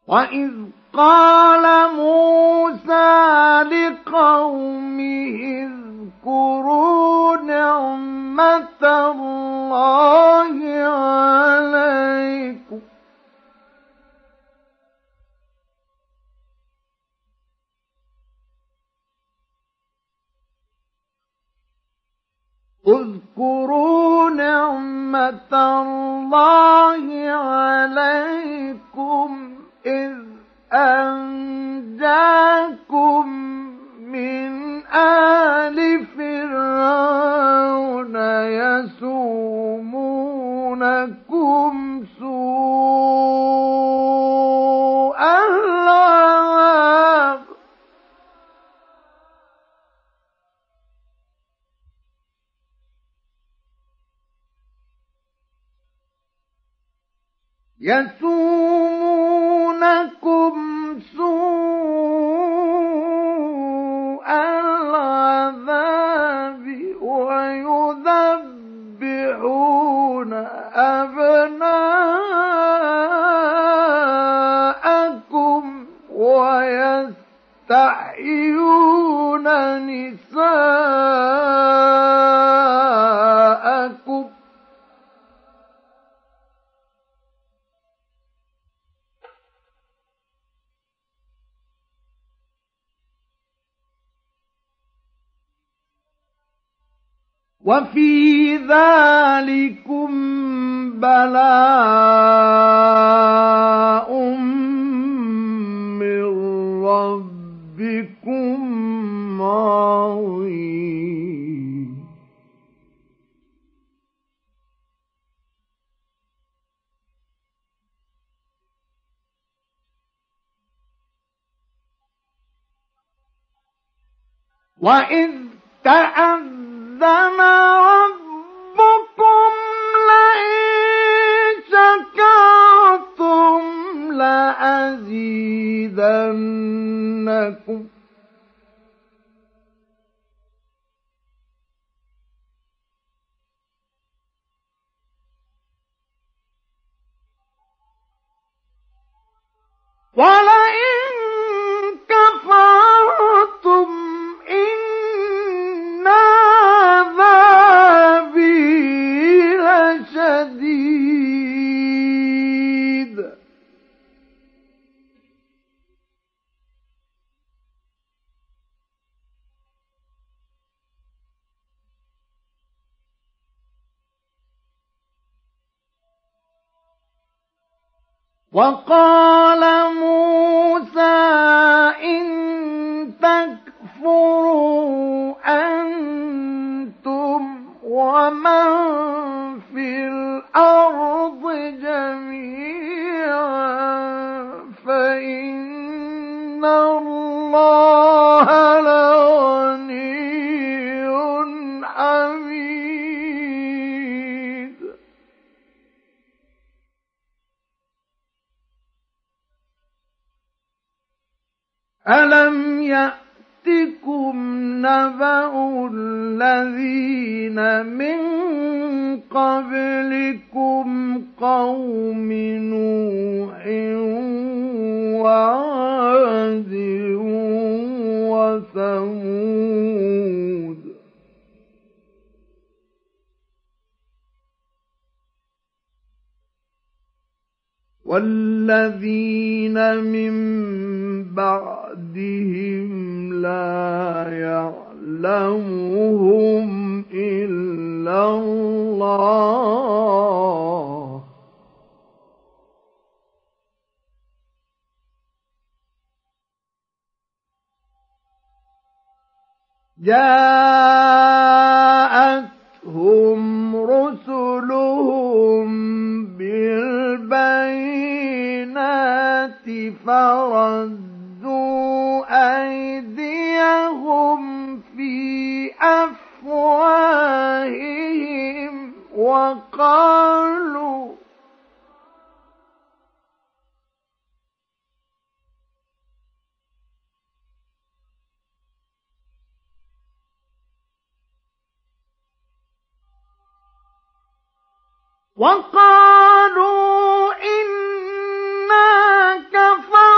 وَإِذْ قَالَ مُوسَىٰ لِقَوْمِهِ اذْكُرُوا نِعْمَةَ اللَّهِ عَلَيْكُمْ إِذْ أَنجَاكُم مِّنْ آلِ فِرْعَوْنَ يَسُومُونَكُمْ سُوءَ الْعَذَابِ وَيُذَبِّحُونَ أَبْنَاءَكُمْ وَيَسْتَحْيُونَ نِسَاءَكُمْ وَفِي ذَلِكُمْ بَلَاءٌ مِّن رَّبِّكُمْ عَظِيمٌ وَإِذْ تَأَذَّنَ رَبُّكُمْ لَئِن شَكَرْتُمْ لَأَزِيدَنَّكُمْ وَلَئِن كَفَرْتُمْ إِنَّ عَذَابِي لَشَدِيدٌ وَقَالَ مُوسَىٰ إِن تَكْفُرُوا أَنتُمْ وَمَن فِي الْأَرْضِ جَمِيعًا فَإِنَّ اللَّهَ لَغَنِيٌّ حَمِيدٌ أَلَمْ يَأْتِكُمْ نَبَأُ الَّذِينَ مِن قَبْلِكُمْ قَوْمِ نُوحٍ وَعَادٍ وَثَمُودَ وَالَّذِينَ مِن بَعْدِهِمْ لَا يَعْلَمُهُمْ إِلَّا اللَّهُ جَاءَتْهُمْ رُسُلُهُم بِالْبَيِّنَاتِ فَرَدُّوا أَيْدِيَهُمْ فِي أَفْوَاهِهِمْ وَقَالُوا إِنَّا كَفَرْنَا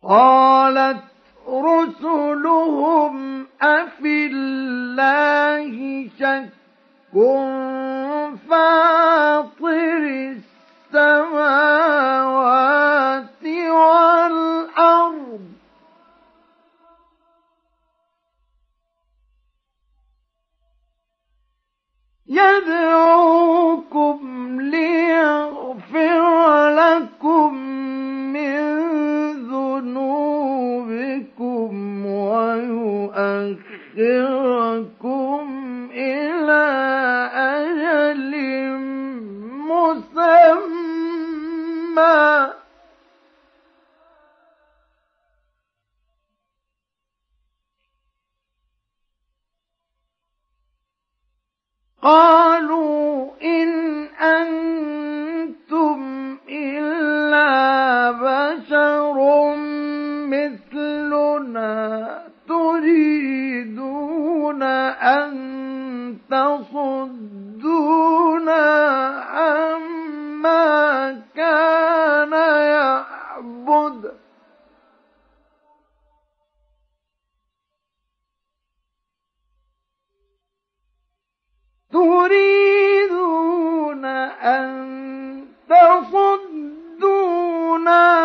قالت رسلهم أفي الله شك فاطر السماوات والأرض يدعوكم ليغفر لكم من ذنوبكم ويؤخركم إلى أجل مسمى قالوا إن أنتم إلا بشر مثلنا تريدون أن تصدونا عما كان يعبد تريدون أن تصدونا